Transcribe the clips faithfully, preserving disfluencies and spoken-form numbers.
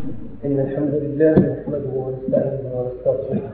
إن الحمد لله نحمده ونستعينه ونستغفره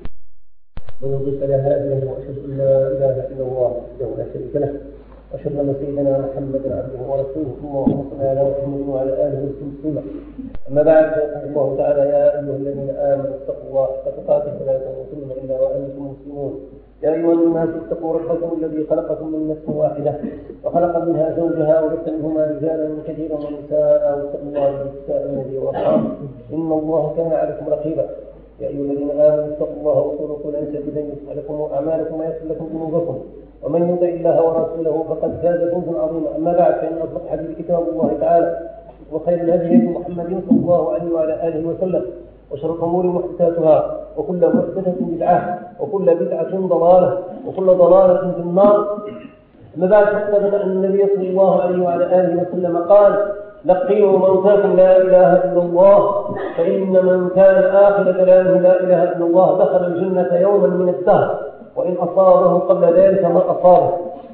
ونضيف على هذه وأشهد أن لا إله إلا الله وحده لا شريك له وأشهد أن سيدنا محمدا عبده ورسوله اللهم صل على محمد وعلى آله وسلم. أما بعد فيقول الله تعالى: يا أيها الذين آمنوا اتقوا الله حق تقاته ولا تموتن إلا وأنتم مسلمون. يا أيها الناس اتقوا ربكم الذي خلقكم من نفس واحدة وخلق منها زوجها وبث منهما رجالا كثيرا ونساء واتقوا الله الذي تساءلون به والأرحام إن الله كان عليكم رقيبا. يا أيها الذين آمنوا اتقوا الله وقولوا قولا سديدا يصلح لكم أعمالكم ويغفر لكم ذنوبكم ومن يطع الله ورسوله فقد فاز فوزا عظيما. أما بعد فإن أصدق الحديث كتاب الله تعالى وخير الهدي هدي محمد صلى الله عليه وعلى آله وسلم وشر الأمور محدثاتها وكل محدثة بدعة وكل بدعة ضلالة وكل ضلالة في النار. أما بعد فقد أن النبي صلى الله عليه وعلى آله وسلم قال: لقنوا موتاكم لا إله إلا الله فإن من كان آخر كلامه لا إله إلا الله دخل الجنة يوما من الدهر وإن أصابه قبل ذلك ما أصابه.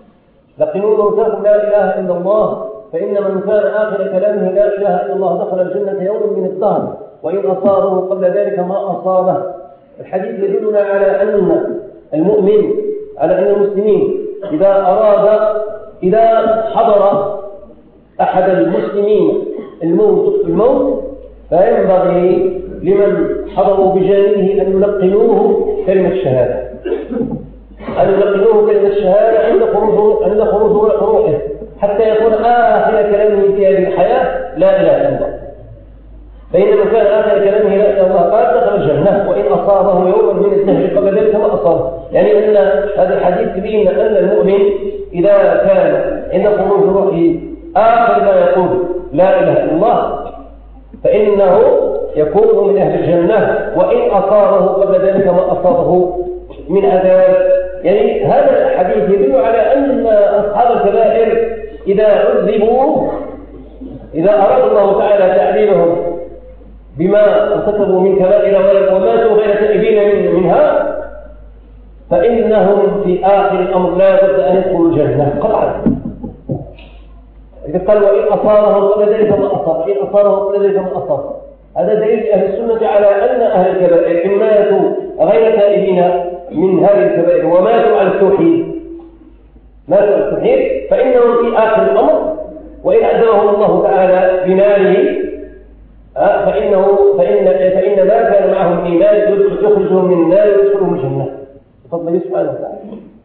لقنوا موتاكم لا إله إلا الله فإن من كان آخر كلامه لا إله إلا الله دخل الجنة يوما من الدهر وإن أصابه قبل ذلك ما أصابه. الحديث يدلنا على أن المؤمن على أن المسلمين إذا أراد إذا حضر أحد المسلمين الموت الموت فينبغي لمن حضروا بجانبه أن يلقنوه كلمة الشهادة أن يلقنوه كلمة الشهادة عند خروج عند خروج روحه حتى يكون آخر كلامه في هذه الحياة لا إله إلا الله. فإن من كان آخر كلامه لا إله إلا الله قال دخل الجنة وإن أصابه يوما من الدهر قبل ذلك ما أصابه. يعني أن هذا الحديث يبين أن المؤمن إذا كان عند خروج روحه آخر ما يقول لا إله إلا الله فإنه يكون من أهل الجنة وإن أصابه قبل ذلك ما أصابه من عذاب. يعني هذا الحديث يدل على أن أصحاب الكبائر إذا عذبوا إذا أراد الله تعالى تعذيبهم بما ارتكبوا من كبائر وماتوا غير تائبين منها فإنهم في آخر الأمر لا بد أن يدخلوا الجنة قطعا. إذا قال وإن أصابهم قبل ذلك ما أصاب وإن أصابهم قبل ذلك ما أصاب. هذا دليل أهل السنة على أن أهل الكبائر إن ماتوا غير تائبين من هذه الكبائر وماتوا على التوحيد ماتوا على التوحيد فإنهم في آخر الأمر وإن عذبهم الله تعالى بناره فإنه فإن فإن ما كان معهم إيمان يخرجهم من النار ويدخلهم الجنة بفضل الله سبحانه وتعالى.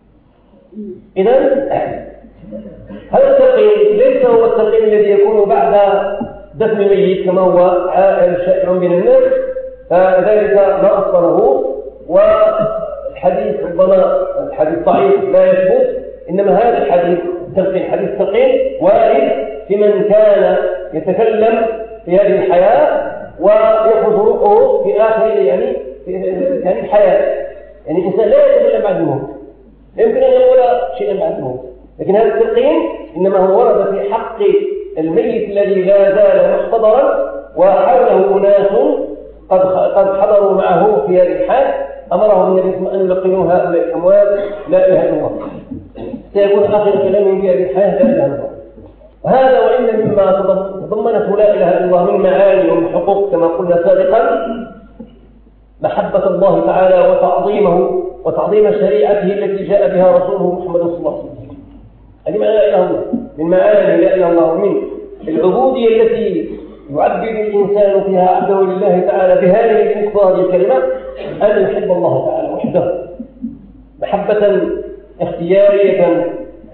إذن هذا التلقين ليس هو التلقين الذي يكون بعد دفن الميت كما هو شائع بين الناس فذلك ما أصله والحديث ربما الحديث ضعيف لا يثبت. إنما هذا الحديث التلقين حديث التلقين وارد في من كان يتكلم في هذه الحياة ويخرج روحه في آخر يعني في هذه الحياة. يعني الإنسان لا يتكلم بعد الموت يمكن أن يقول شيئا بعد الموت لكن هذا التلقين إنما هو ورد في حق الميت الذي لا زال محتضرا وحوله أناس قد قد حضروا معه في هذه الحال أمرهم النبي أن يلقنوا هؤلاء الأموات لا إله إلا الله سيكون آخر كلامهم في هذه الحياة لا إله إلا الله. وهذا وإن مما تضمنته لا إله إلا الله من معاني ومن حقوق كما قلنا سابقا محبة الله تعالى وتعظيمه وتعظيم شريعته التي جاء بها رسوله محمد صلى الله عليه وسلم. هذه معنى لا إله إلا الله من معاني لا إله إلا الله ومن العبودية التي يعبد الإنسان فيها عبده لله تعالى بهذه المقدار الكلمة أن يحب الله تعالى وحده محبة اختيارية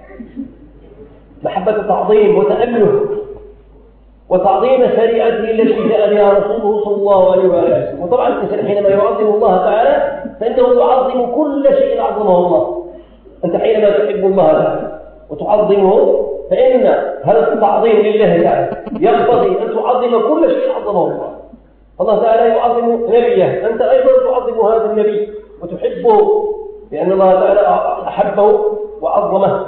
محبة تعظيم وتأله وتعظيم شريعته التي جاء بها رسوله صلى الله عليه وسلم. وطبعا الإنسان حينما يعظم الله تعالى فإنه يعظم كل شيء عظمه الله. أنت حينما تحب الله تعالى وتعظمه فإن هذا التعظيم لله تعالى يقتضي أن تعظم كل شيء عظمه الله. الله تعالى يعظم نبيه أنت أيضا تعظم هذا النبي وتحبه لأن الله تعالى أحبه وعظمه.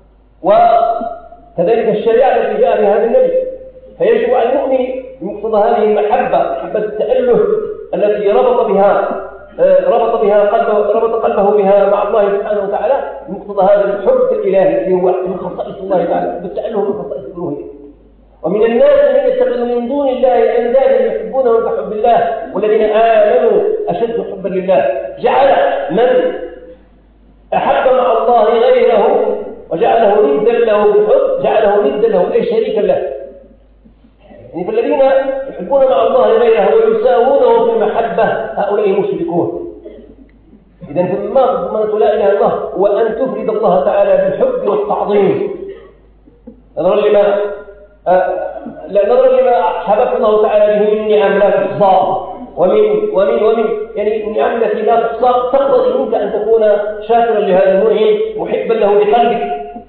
وكذلك الشريعة التي جاء بهذا النبي فيجب على المؤمن بمقتضى هذه المحبة محبة التأله التي ربط بها ربط بها قلبه ربط قلبه بها مع الله سبحانه وتعالى بمقتضى هذا الحب الإلهي الذي هو من خصائص الله تعالى بالتأله من خصائص الألوهية. ومن الناس من يتخذ من دون الله أندادا يحبونهم بالله والذين آمنوا أشد حبا لله. جعل من أحب مع الله غيره وجعله ندا له بالحب جعله ندا له أي شريكا له. يعني فالذين يحبون مع الله غيره ويساوونه في المحبة هؤلاء مشركون. إذن فما ضمنت لا إله إلا الله هو أن تفرد الله تعالى بالحب والتعظيم نظرا لما لا نظرا لما حبب الله تعالى به من نعم لا تحصى ومن ومن ومن يعني النعم التي لا تحصى تقتضي منك أن تكون شاكرا لهذا المنعم محبا له بقلبك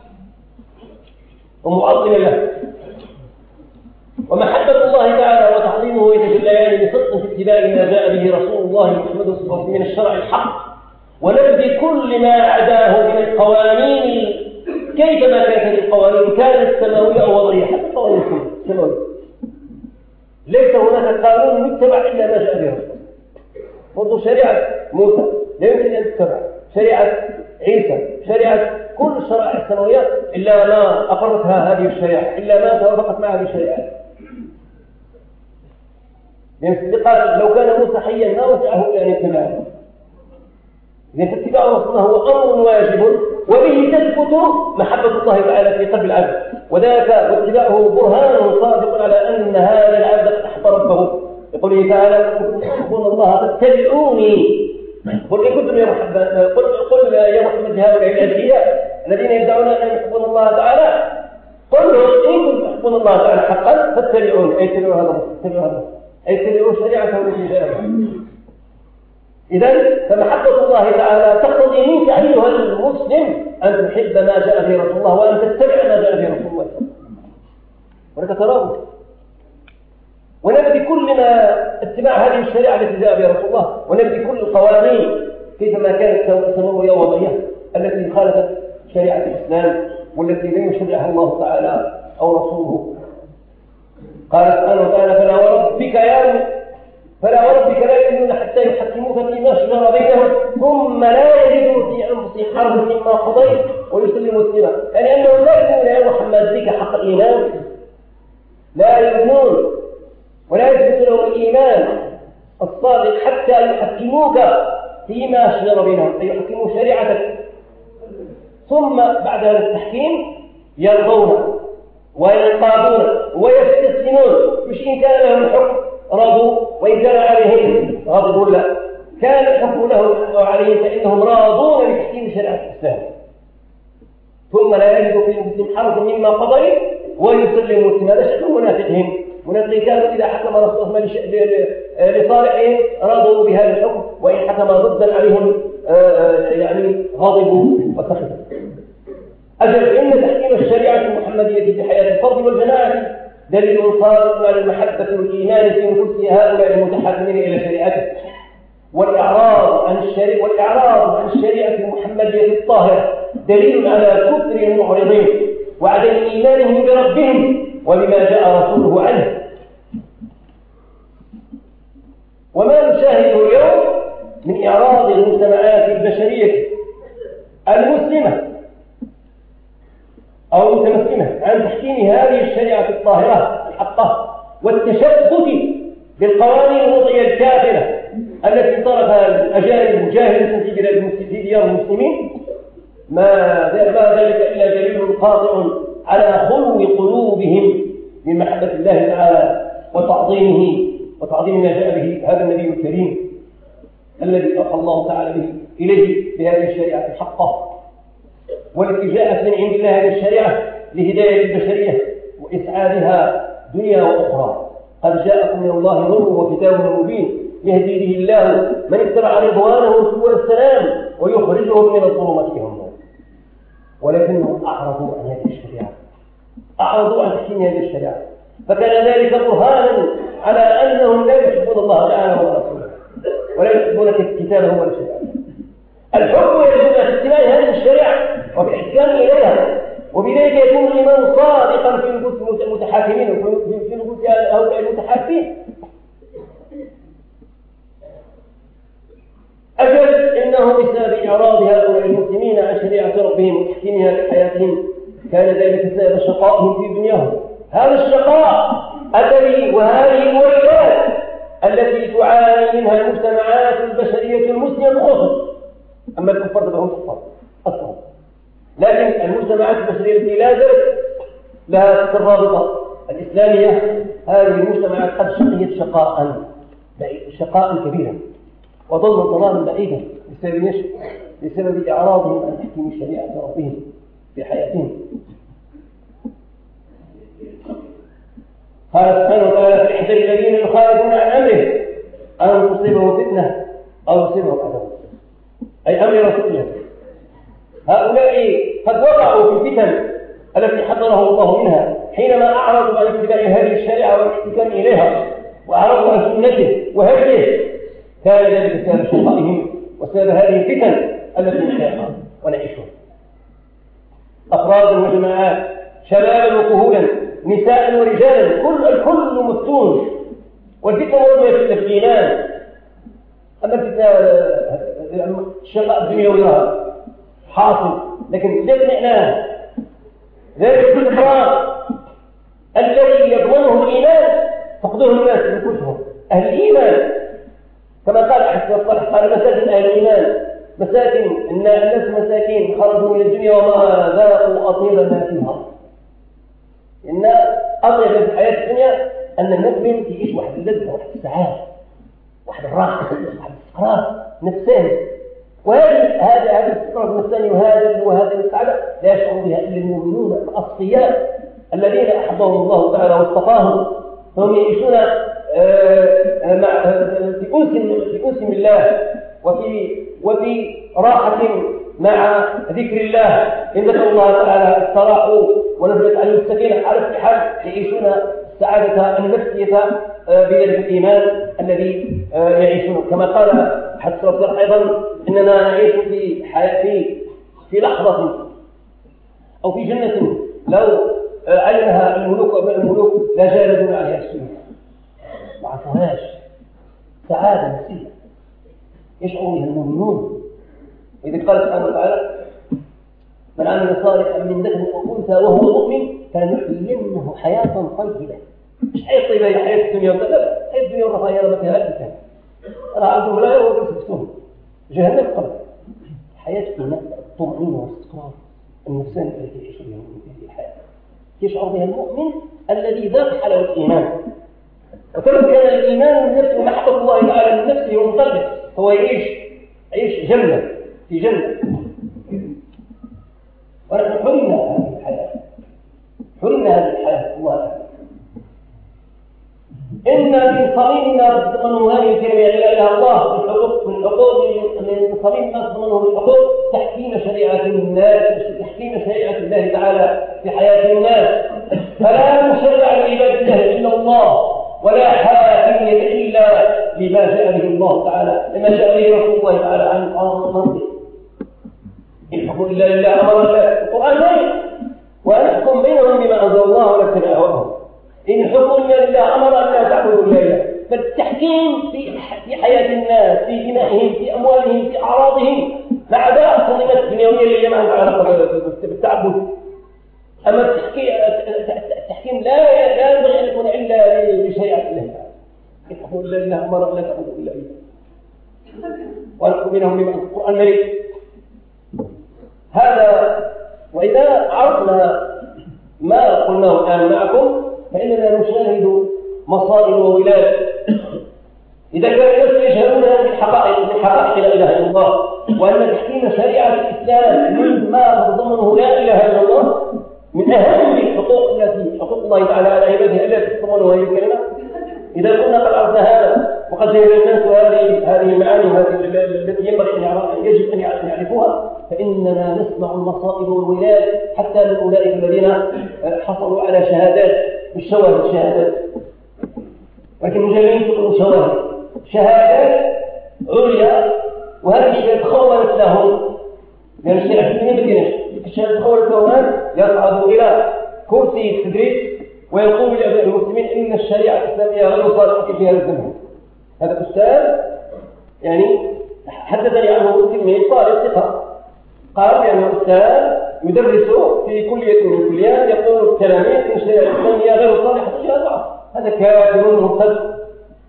ومعظما له. ومحبة الله تعالى وتعظيمه يتجليان بصدق في اتباع ما جاء به رسول الله محمد صلى الله عليه وسلم من الشرع الحق ونبذ كل ما عداه من القوانين كيفما كانت هذه القوانين كانت سماوية أو وضعية حتى القوانين السماوية. ليس هناك قانون يتبع إلا ما جاء به رسول الله. شريعة موسى لا يمكن أن تتبع، شريعة عيسى، شريعة كل الشرائع السماوية إلا ما أقرتها هذه الشريعة إلا ما توافقت مع هذه الشريعة. لأن قال لو كان موسى حيا ما وسعه إلا أن يتبعه. إذن فاتباع رسول الله هو أمر واجب وبه تثبت محبة الله تعالى في قلب العبد وذاك واتباعه برهان صادق على أن هذا العبد قد أحب ربه. يقول تعالى تحبون الله فاتبعوني قل إن كنتم يا محمد قل, قل يا محمد هؤلاء الأدعياء الذين يدعون أن يحبون الله تعالى قل إن كنتم تحبون الله تعالى حقا فاتبعوني أي اتبعوا هذا اتبعوا هذا أي اتبعوا شريعته التي جاء بها. إذن فمحبة الله تعالى تقتضي منك أيها المسلم أن تحب ما جاء به رسول الله وأن تتبع ما جاء به رسول الله ولك تراه ونبذ كل ما اتباع هذه الشريعة التي جاء بها رسول الله ونبذ كل القوانين كيفما كانت سماوية ووضعية التي خالفت شريعة الإسلام والتي لم يشرعها الله تعالى أو رسوله. قال سبحانه وتعالى فلا وربك يا فلا وربك لا يؤمنون حتى يحكموك فيما شجر بينهم ثم لا يجدوا في أنفسهم حرجا مما قضيت ويسلموا تسليما. يعني أنهم لا يؤمنون يا محمد بك حق الإيمان لا يؤمنون ولا يثبت لهم الإيمان الصادق حتى يحكموك فيما شجر بينهم أي يحكموا شريعتك ثم بعد هذا التحكيم يرضون وينقادون ويستسلمون مش إن كان لهم الحكم رضوا وإن كان عليهم غضبوا لا كان الحكم لهم وعليهم فإنهم راضون بتحكيم شريعة الإسلام ثم لا يجدوا في أنفسهم حرجا مما قضيت ويسلموا تسليما. هذا شأن منافقهم. منافقين كانوا إذا حكم رسول الله لصالحهم رضوا بهذا الحكم وإن حكم ضدا عليهم يعني غضبوا وسخطوا. أجل إن تحكيم الشريعة المحمدية في حياة الفرد والجماعة دليل صادق على المحبة والإيمان في نفوس هؤلاء المتحاكمين إلى شريعته والإعراض عن الشريعة والإعراض عن الشريعة المحمدية الطاهرة دليل على كفر المعرضين وعدم إيمانهم بربهم وبما جاء رسوله عنه. وما نشاهده اليوم من إعراض المجتمعات البشرية المسلمة أو المتمسكنة عن تحكيم هذه الشريعة الطاهرة الحقة والتشبث بالقوانين الوضعية الكافرة التي طرفها الأجانب مجاهدة في ديار المسلمين ما ذلك إلا دليل قاطع على خلو قلوبهم من محبة الله تعالى وتعظيمه وتعظيم ما جاء به هذا النبي الكريم الذي أوحى الله تعالى به إليه بهذه الشريعة الحقة والتي جاءت من عند الله هذه الشريعة لهداية البشرية وإسعادها دنيا وأخرى. قد جاءكم من الله نور وكتاب مبين يهدي به الله من اتبع رضوانه سبل السلام ويخرجهم من الظلمات إلى النور. ولكنهم أعرضوا عن هذه الشريعة أعرضوا عن تحكيم هذه الشريعة فكان ذلك برهانا على أنهم لا يحبون الله تعالى ورسوله ولا يحبون كتابه ولا شريعته. الحكم يجب على اتباع هذه الشريعة وبإحكام إليها وبذلك يكون الإيمان صادقا في نفوس المتحاكمين وفي نفوس هؤلاء المتحاكمين. أجل إنه بسبب إعراض هؤلاء المسلمين عن شريعة ربهم وتحكيمها في حياتهم كان ذلك سبب شقائهم في دنياهم. هذا الشقاء الذي وهذه الويلات التي تعاني منها المجتمعات البشرية المسلمة خصوصا، أما الكفار فهم كفار أصلا، لكن المجتمعات البشرية التي لا زالت لها تلك الرابطة الإسلامية، هذه المجتمعات قد شقيت شقاء شقاء كبيرا وضل ضلالا بعيدا بسبب بسبب إعراضهم عن تحكيم شريعة ربهم في حياتهم. قال سبحانه وتعالى: فاحذر الذين يخالفون عن أمره أن تصيبهم فتنة أو يصيبهم عذاب، أي أمر فتنة. هؤلاء قد وقعوا في الفتن التي حذرهم الله منها حينما أعرضوا عن اتباع هذه الشريعة والاحتكام إليها وأعرضوا عن سنته وهديه، كان ذلك سبب شقائهم وسبب هذه الفتن التي نحياها ونعيشها. أفراد وجماعات، شبابا وكهولا، نساء ورجالا، كل الكل مفتون، والفتنة موجودة في الإيمان. أما الفتنة الشقاء الدنيوي حاصل، لكن لا معناه ذلك الإفراط الذي يضمنه الإيمان فقدوه الناس بأنفسهم. أهل الإيمان كما قال أحد الصالح قال: مساكن أهل الإيمان مساكن الناس مساكين خرجوا من الدنيا وما ذاقوا أطيب ما فيها. إن أطيب في الحياة الدنيا أن المؤمن يعيش واحد اللذة، واحد السعادة، واحد الراحة، واحد الاستقرار نفساني. وهذه هذا هذا الاستقرار النفساني وهذا وهذه السعادة لا يشعر بها إلا المؤمنون الأصفياء الذين أحبهم الله تعالى واصطفاهم، فهم يعيشون في أنس في أنس بالله وفي وفي راحة مع ذكر الله. إن ذكر الله تعالى استراحوا ونزلت عليهم السكينة على استحال يعيشون السعادة النفسية بذلك الإيمان الذي يعيشونه. كما قال أحد السلف أيضا: إننا نعيش في حياتي في لحظة أو في جنة لو علمها الملوك وابناء الملوك لا جالدون عليها السنة، ما عرفوهاش. سعادة نفسية يشعر بها المؤمنون. إذا قال سبحانه وتعالى: من عمل صالحا من ذكر أو أنثى وهو مؤمن فلنحيينه حياة طيبة. مش حياة طيبة هي حياة الدنيا والآخرة، حياة الدنيا والرفاهية ما فيها الإنسان. أنا عندهم لا يروح يسفتون جهنم قبل حياة الطمأنينة والاستقرار النفساني التي يعيش بها في الحياة، يشعر بها المؤمن الذي ذاق حلاوة الإيمان. وكما كان الإيمان من نفسه ومحبة الله تعالى من نفسه ومن قلبه، هو يعيش يعيش جنة في جنة. ونحن حرمنا هذه الحياة، حرمنا هذه الحياة الله تعالى. إن من صميمنا تضمنه هذه الكلمة لا إله إلا الله من حقوق من حقوق من صميمنا تضمنه من حقوق تحكيم شريعة الناس، تحكيم شريعة الله تعالى في حياة الناس. فلا مشرع لعباد الله إلا الله، ولا حاكمية إلا لما جاء به الله تعالى، لما جاء به رسول الله تعالى عن أرضه. الحكم إلا لله أمر الله القرآن غير، وأن أحكم بينهم بما أنزل الله ولا اتبع هواهم. إن الحكم إلا لله أمر أن لا تعبدوا إلا إياه. فالتحكيم في في حياة الناس، في دمائهم، في أموالهم، في أعراضهم، مع ذلك التنظيمات الدنيوية اللي ما علاقة بالتعبد. أما التحكيم لا لا ينبغي أن يكون إلا لشريعة الله تعالى. الحكم إلا لله أمر أن لا تعبدوا إلا إياه. ونحكم بينهم بما أنزل القرآن غير. هذا. وإذا عرفنا ما قلناه الآن معكم فإننا نشاهد مصائب وولاد. إذا كان الناس يجهلون هذه الحقائق من حقائق لا إله إلا الله، وأن تحكيم شريعة الإسلام مما تتضمنه لا إله إلا الله من أهم الحقوق التي حقوق الله تعالى على عباده التي تتضمنها هذه الكلمة. إذا كنا قد عرفنا هذا وقد جهل الناس هذه هذه المعاني التي ينبغي أن يجب أن يعرفوها، فإننا نسمع المصائب والولاد حتى من أولئك الذين حصلوا على شهادات بالشواهد شهادات، لكن مجرمين تقولوا شواهد شهادات عليا، وهذه الشهادات خولت لهم، لأن الشريعة الإسلامية ما كايناش الشهادات خولت لهم يصعدوا إلى كرسي التدريس ويقول لأبناء المسلمين إن الشريعة الإسلامية غير صالحة في هذا الزمن. هذا أستاذ يعني حدثني عنه من طالب ثقة، قال يعني أستاذ يدرس في كلية من الكليات يقول التلاميذ إن الشريعة الإسلامية غير صالحة في هذا. هذا كافر مرتد.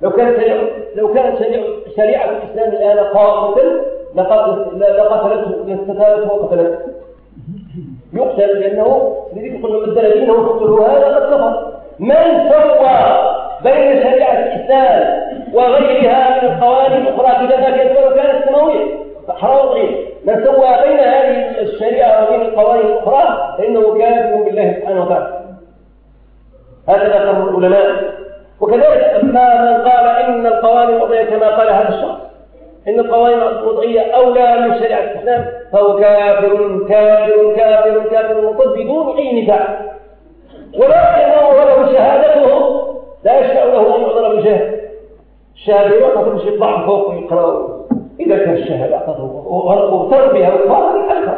لو كانت لو كانت شريعة الإسلام الآن قائمة لقتلته لاستتابته وقتلته يقتل، لأنه الذي قلنا بدل دينه وقتله هذا قد كفر. من سوى بين شريعة الإسلام وغيرها من القوانين الأخرى كذا كانت كانت سماوية حرام. من سوى بين هذه الشريعة وبين القوانين الأخرى فإنه كافر بالله سبحانه وتعالى. هذا قول العلماء. وكذلك أما من قال إن القوانين الوضعية كما قال هذا الشخص إن القوانين الوضعية أولى من شريعة الإسلام فهو كافر كافر كافر كافر مرتد بدون أي نزاع، ولكنه ولو شهادته لا يشفع له أن يعذر بالجهل. الشهادة يعطى مش يطلع فوق ويقرأ إذا كان الشهادة أعطته وغرق بها وقال الأكثر.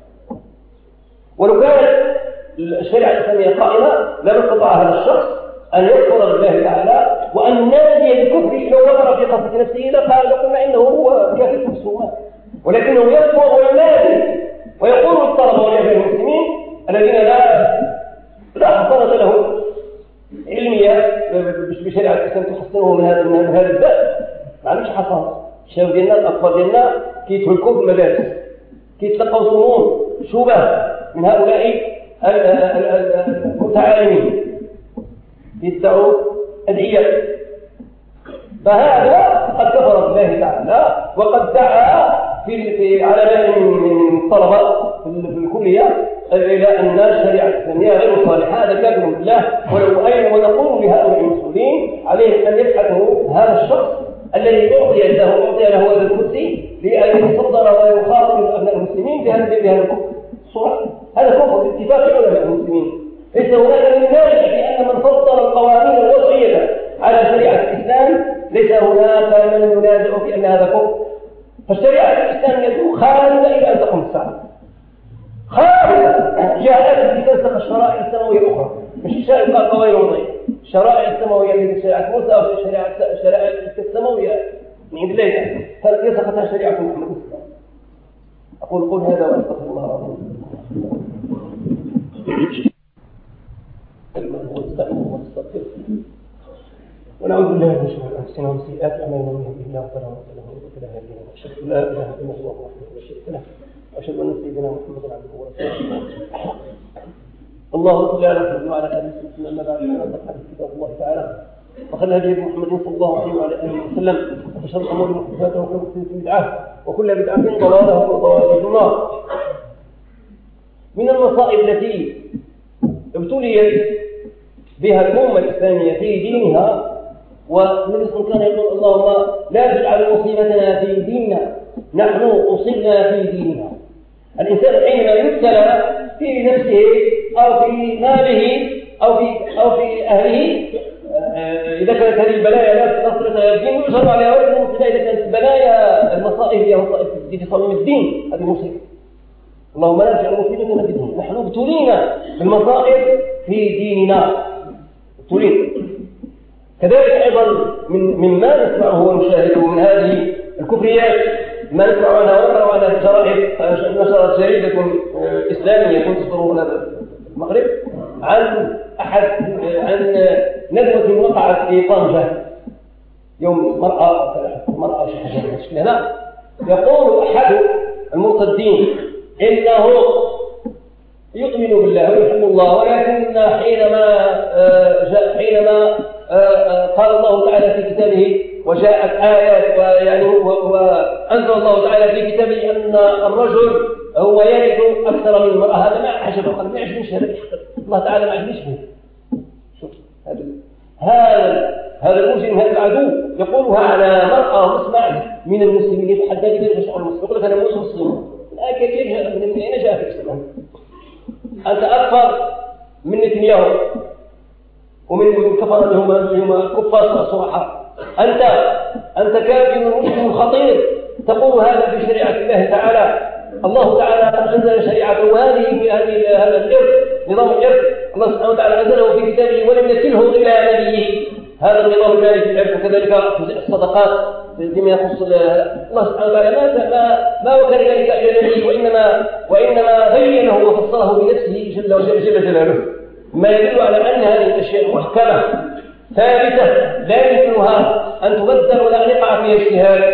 ولو كانت الشريعة الإسلامية قائمة لم يستطع هذا الشخص أن يكفر بالله تعالى وأن نادي الكفر لو وقر في قصة نفسه لقال قلنا إنه هو كافر في السوء، ولكنه يكفر وينادي ويقول الطلبة والعلماء المسلمين الذين لا لا حصانة لهم علمية بشريعة الإسلام تحصنه من هذا من هذا الباب، ما عندوش حصانة. الشباب ديالنا الأطفال ديالنا كيدخلوا الكفر المدارس كيتلقوا ظنون شبه من هؤلاء المتعالمين يدعوا أدعية، فهذا قد كفر بالله تعالى وقد دعا في في على من الطلبة في الكلية إلى أن الشريعة الإسلامية غير صالحة. هذا كافر بالله. ولو أين ونقول لهؤلاء المسؤولين عليهم أن يبحثوا هذا الشخص الذي أعطي له أعطي له هذا الكرسي لأن يتصدر ويخاطب أبناء المسلمين بهذا بهذا الكفر الصورة. هذا كفر باتفاق علماء المسلمين. ليس هناك من ناجح في أن من فضل القوانين الوضعية على شريعة الإسلام ليس هناك من ينازع في أن هذا كفر. فالشريعة الإسلامية خالدة إلى أن تقوم الساعة، خالدة جاءت لتنسخ الشرائع السماوية الأخرى، مش الشرائع القوانين الوضعية. الشرائع السماوية التي شريعة موسى أو الشرائع السماوية من عند الله فنسختها شريعة محمد. أقول قل هذا وأستغفر الله العظيم. ونعوذ بالله من شرور أنفسنا ومن سيئات أعمالنا من يهده الله فلا مضل له ومن يضلل فلا هادي له. أشهد أن لا إله إلا الله وحده لا شريك له وأشهد أن سيدنا محمدا عبده ورسوله. اللهم صل على محمد وعلى آله وصحبه أما بعد فإن أصدق الحديث كتاب الله تعالى وخير الهدي محمد صلى الله عليه وعلى آله وسلم وشر الأمور محدثاتها وكل محدثة بدعة وكل بدعة ضلالة وكل ضلالة في النار. من المصائب التي ابتليت بها الأمة الإسلامية في دينها، والنبي صلى الله عليه وسلم كان يقول اللهم لا تجعل مصيبتنا في ديننا، نحن أصبنا في ديننا. الإنسان حينما يبتلى في نفسه أو في ماله أو في أو في أهله، إذا كانت هذه البلايا لا تصرف الدين يشرع عليها ولا مصيبة. إذا كانت بلايا المصائب هي مصائب في صميم الدين هذه مصيبة. اللهم لا تجعل مصيبتنا في ديننا، نحن ابتلينا بالمصائب في ديننا ابتلينا. كذلك أيضا من مما نسمعه ونشاهده من هذه الكفريات ما نسمع عنها ونقرأ عنها في شرائح. نشرت جريدة إسلامية تنشر المغرب عن أحد عن ندوة وقعت في طنجة يوم المرأة المرأة شكلها لا يقول أحد المرتدين إنه يؤمن بالله ويحب الله، ولكن حينما جاء حينما قال الله تعالى في كتابه وجاءت آيات ويعني وأنزل الله تعالى في كتابه أن الرجل هو يرث أكثر من المرأة، هذا ما عجبه، قال ما يعجبنيش هذا الله تعالى ما عجبنيش به. شوف هذا هذا هذا المجرم هذا العدو يقولها على مرأة مسمع من المسلمين يتحدى بذلك شعور المسلم، يقول لك أنا مش مسلم. الآن كيف من أين جاء في الإسلام؟ أنت أكثر من نتنياهو ومن الكفار اللي هم اللي هم كفار صراحة. أنت أنت كافر مسلم خطير تقول هذا في شريعة الله تعالى. الله تعالى قد أنزل شريعته وهذه في هذه هذا الإرث نظام الإرث الله سبحانه وتعالى أنزله في كتابه ولم يرسله إلى نبيه. هذا النظام الجاري في الإرث وكذلك الصدقات فيما يخص الله سبحانه وتعالى ما ما ما وكل ذلك إلى النبي وإنما وإنما بينه وفصله بنفسه جل وجل جل جلاله، ما يدل على أن هذه الأشياء محكمة ثابتة لا يمكنها أن تبدل ولا أن يقع فيها اجتهاد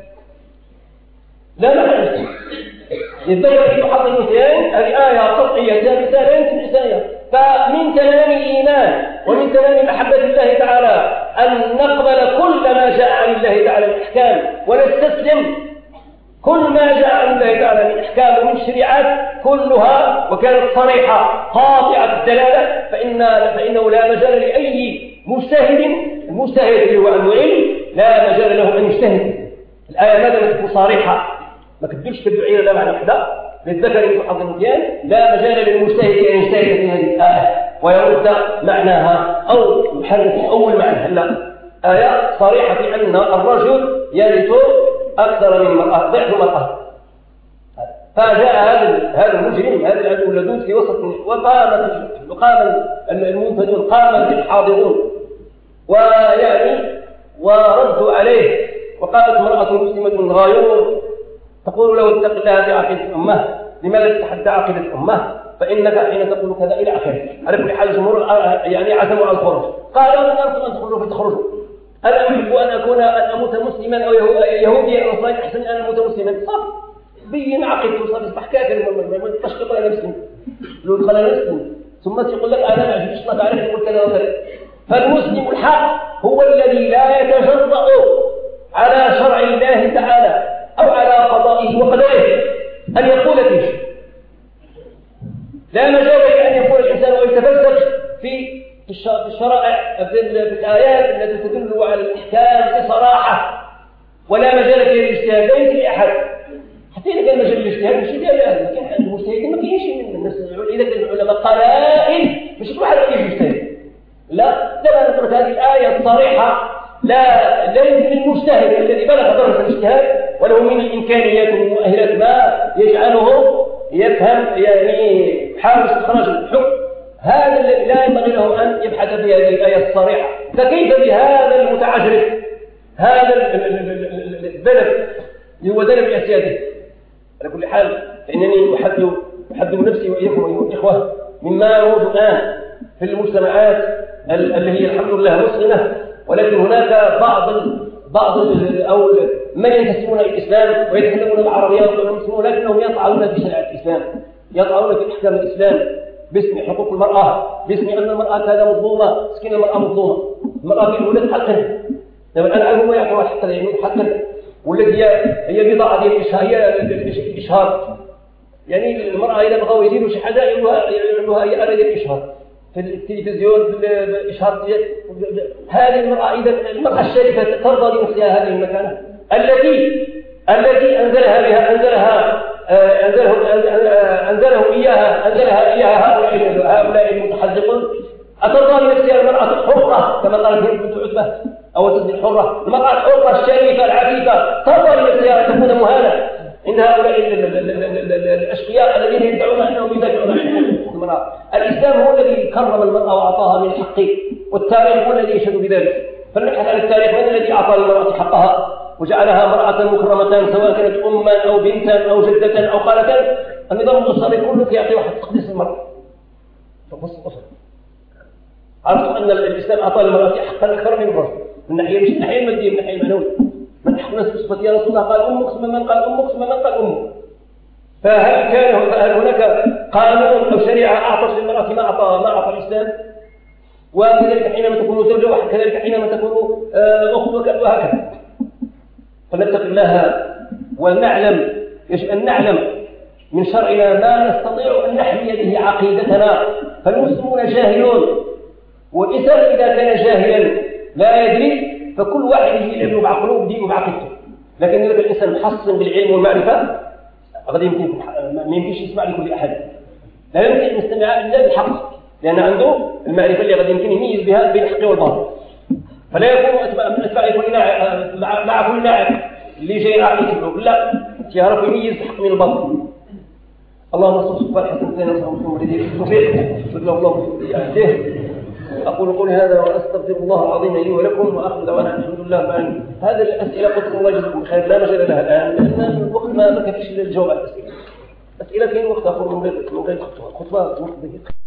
لا محل. الدولة في حق النسيان هذه آية قطعية ثابتة لا يمكن نسيانها. فمن تمام الإيمان ومن تمام محبة الله تعالى أن نقبل كل ما جاء عن الله تعالى من أحكام ونستسلم كل ما جاء عن الله تعالى من أحكام ومن شريعات كلها وكانت صريحة قاطعة الدلالة فإن فإنه لا مجال لأي مجتهد المجتهد اللي هو عنده علم لا مجال له أن يجتهد. الآية ما دامت تكون صريحة ما كتدلش تدعي لا معنى وحده للذكر مثل حظ الأنثيين لا مجال للمجتهد أن يجتهد في هذه الآية ويرد معناها أو يحرف أول معنى. لا آية صريحة في أن الرجل يرث أكثر من المرأة ضعف المرأة. فجاء هذا هذا المجرم هذا العدو اللدود في وسط وقام وقام المنفذون قام الحاضرون ويعني وردوا عليه. وقالت امرأة مسلمة غايور تقول له اتق الله في عقيدة أمه لماذا تتحدى عقيدة أمه فإنك حين تقول كذا إلى آخره. على كل حال الجمهور يعني عزموا على الخروج. قالوا أن أنتم أن تخرجوا فتخرجوا. أنا أحب أن أكون أن أموت مسلما أو يهوديا أو نصرانيا أحسن أن أموت مسلما. صح بين عقيدته صار يصبح كافر ما تشقق أنا مسلم لو دخل أنا مسلم ثم تقول لك أنا ما عجبنيش ما تعرف يقول كذا وكذا. فالمسلم الحق هو الذي لا يتجرأ على شرع الله تعالى أو على قضائه وقدره أن يقول فيه. لا مجال لأن يقول الإنسان ويتفلسف في الشرائع في الآيات التي تدل على الإحكام بصراحة ولا مجال فيها للاجتهاد لا يمكن لأحد. حتى إذا كان مجال للاجتهاد مش دائما لكن المجتهدين ما كاينش من الناس. إذا كان العلماء قلائل مش كل واحد يجي يجتهد. لا لا نترك هذه الآية الصريحة لا لا يمكن للمجتهد الذي بلغ درجة الاجتهاد وله من الإمكانيات والمؤهلات ما يجعله يفهم يعني حال استخراج الحكم هذا الذي لا ينبغي له أن يبحث في هذه الآية الصريحة. فكيف بهذا المتعجرف هذا الذنب هو ذنب اعتيادي. على كل حال فإنني أحذر أحذر نفسي وإياكم أيها الإخوة مما يوجد الآن في المجتمعات اللي هي الحمد لله مسلمة ولكن هناك بعض بعض أو من ينتسبون إلى الإسلام ويتكلمون بالعربية والمسلمون لكنهم يطعنون في شريعة الإسلام يطعنون في أحكام الإسلام باسم حقوق المرأة باسم أن المرأة كذا مظلومة مسكين المرأة مظلومة المرأة في الولاد حقا لما الآن عنهم يعطوا حقا يعني حقا والذي هي هي بضاعة ديال الإشهار هي الإشهار يعني المرأة إذا بغاو يزيدوا شي حاجة يعملوها هي أرى ديال الإشهار في التلفزيون في الإشهار هذه المرأة إذا المرأة الشريفة ترضى لنفسها هذه المكانة التي التي أنزلها بها أنزلها أنزله أنزله إياها أنزلها إياها هؤلاء هؤلاء المتحذقون. أترضى لنفسها المرأة الحرة كما قالت هند بنت عتبة أو تزني الحرة المرأة الحرة الشريفة العفيفة ترضى لنفسها أن تكون مهانة إن هؤلاء الأشقياء الذين يدعون أنهم يدافعون عن المرأة. الإسلام هو الذي كرم المرأة وأعطاها من حقه والتاريخ هو الذي يشهد بذلك. فلنبحث عن التاريخ من الذي أعطى للمرأة حقها وجعلها مرأة مكرمة سواء كانت أما أو بنتا أو جدة أو خالة. النظام الأسري كله يعطي واحد تقديس المرأة تقديس الأسرة. عرفتم أن الإسلام أعطى للمرأة حقا أكثر من الرجل من ناحية مش من ناحية المادية من ناحية المعنوية. من حق الناس بصفة يا رسول الله قال أمك ثم من قال أمك ثم من قال أمك. فهل كان هل هناك قانون أو شريعة أعطت للمرأة ما أعطى ما أعطى الإسلام؟ وكذلك حينما تكون زوجة وكذلك حينما تكون أخت وهكذا. فنتق الله ونعلم يجب أن نعلم من شرعنا ما نستطيع أن نحمي به عقيدتنا. فالمسلمون جاهلون والإنسان إذا كان جاهلا لا يدري فكل واحد يجي يلعب بعقله ودينه بعقيدته. لكن إذا الإنسان محصن بالعلم والمعرفة غادي يمكن ما يمكنش يسمع لكل أحد. لا يمكن أن يستمع إلا بالحق لأن عنده المعرفة اللي غادي يمكن يميز بها بين الحق والباطل. فلا يكون من أتباع كل لاعب مع كل لاعب اللي جاي راح يكتبه لا يعرف يميز الحق من الباطل. اللهم صل وسلم على سيدنا محمد التوفيق صلى الله عليه وسلم. أقول قولي هذا وأستغفر الله العظيم لي ولكم وآخر دعوانا الحمد لله رب العالمين. هذه الأسئلة قلت الله يجزاكم بخير لا مجال لها الآن لأن الوقت ما ما كفيش للجواب على الأسئلة. أسئلة كاين وقت آخر من غير خطوة خطوة ضيقة.